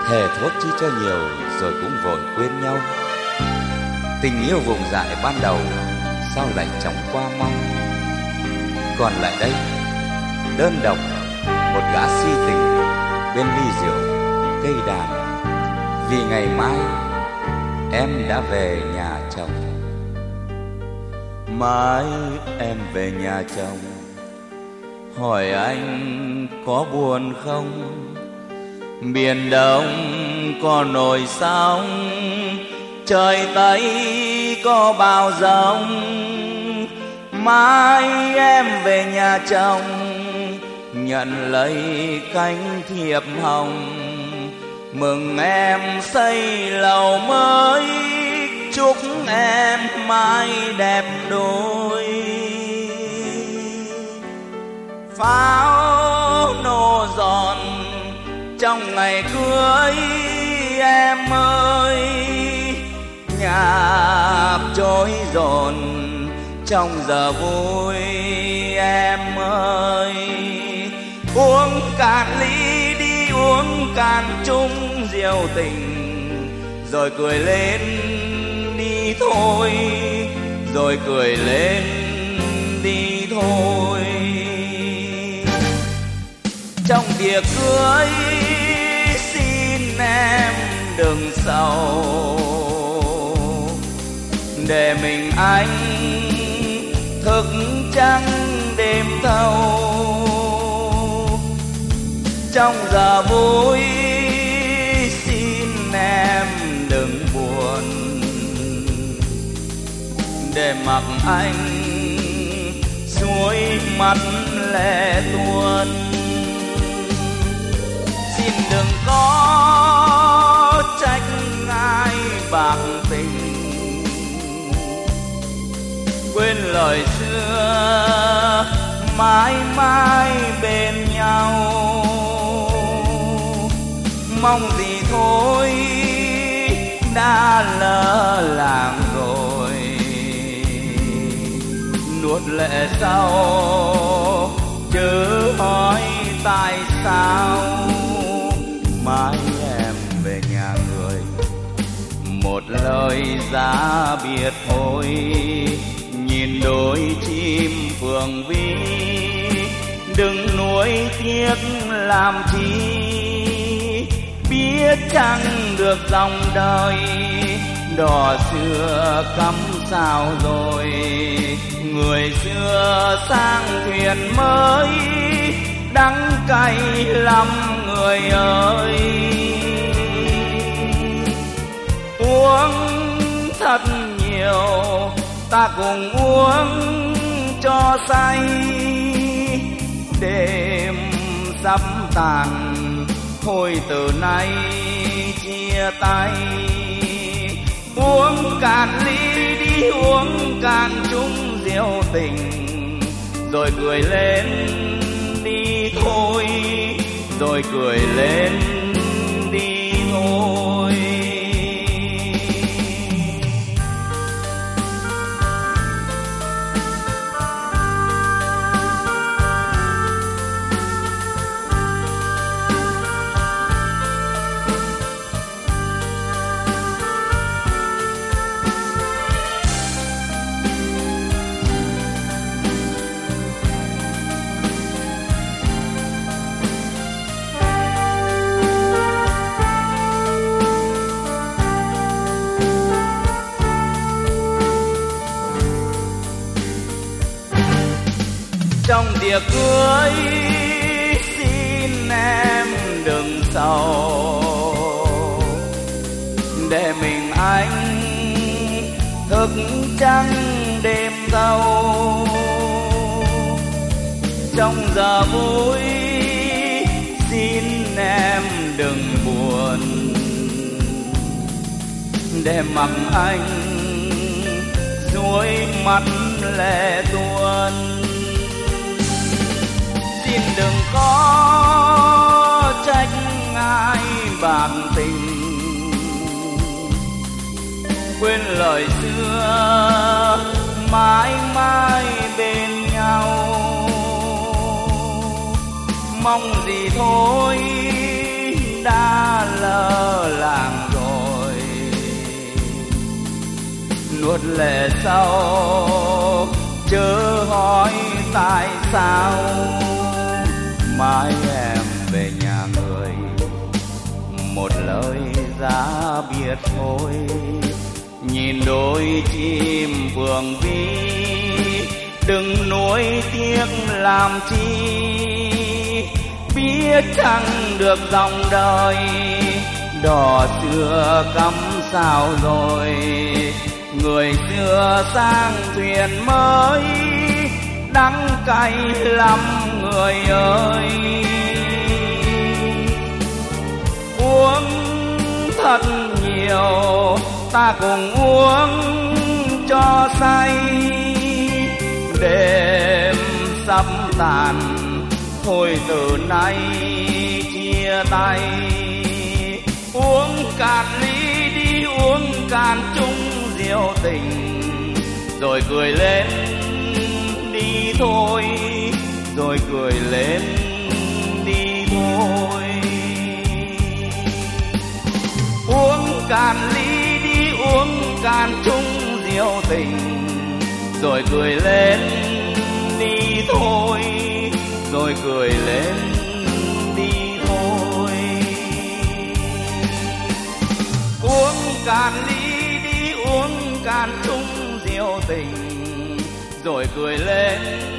Thề thốt chi cho nhiều rồi cũng vội quên nhau. Tình yêu vùng dại ban đầu sao lại chóng qua mau. Còn lại đây đơn độc một gã si tình bên ly rượu cây đàn, vì ngày mai em đã về nhà chồng. Mai em về nhà chồng, hỏi anh có buồn không? Biển Đông có nổi sóng, trời Tây có bao giông. Mai em về nhà chồng, nhận lấy cánh thiệp hồng. Mừng em xây lầu mới, chúc em mãi đẹp đôi. Pháo nổ giòn trong ngày cưới em ơi, nhạc trôi dồn trong giờ vui em ơi. Uống cạn ly đi, uống cạn chung rượu tình, rồi cười lên đi thôi, rồi cười lên đi thôi. Trong tiệc cưới xin em đừng sầu, để mình anh thức trắng đêm thâu. Trong giờ vui xin em đừng buồn, để mặc anh suối mắt lệ tuôn. Xin đừng có trách ai bạc tình, quên lời xưa mãi mãi bên nhau. Mong gì thôi đã lỡ làng rồi, nuốt lệ sau chớ hỏi tại sao. Mai em về nhà người, một lời giá biệt thôi. Nhìn đôi chim phượng vi, đừng nuối tiếc làm chi. Biết chẳng được dòng đời, đò xưa cắm sao rồi. Người xưa sang thuyền mới, đắng cay lắm người ơi. Uống thật nhiều, ta cùng uống cho say. Đêm sắp tàn, thôi từ nay chia tay. Uống cạn ly đi, uống cạn chung rượu tình, rồi cười lên đi thôi, rồi cười lên đi thôi. Trong tiệc cưới xin em đừng sầu, để mình anh thức trắng đêm thâu. Trong giờ vui xin em đừng buồn, để mặc anh suối mắt lệ tuôn. Xin đừng có trách ai bạc tình, quên lời xưa mãi mãi bên nhau. Mong gì thôi đã lỡ lỡ làng rồi. Nuốt lệ sâu chớ hỏi tại sao, mai em về nhà người một lời giá biệt thôi. Nhìn đôi chim phượng vi đừng nuối tiếc làm chi, biết chẳng được dòng đời đỏ xưa cắm sao rồi. Người xưa sang thuyền mới đắng cay lắm người ơi. Uống thật nhiều ta cùng uống cho say, đêm sắp tàn thôi từ nay chia tay. Uống cạn ly đi, uống cạn chung rượu tình, rồi cười lên đi thôi, rồi cười lên đi thôi. Uống cạn ly đi, uống cạn chung rượu tình, rồi cười lên đi thôi, rồi cười lên đi thôi. Uống cạn ly đi, uống cạn chung rượu tình, rồi cười lên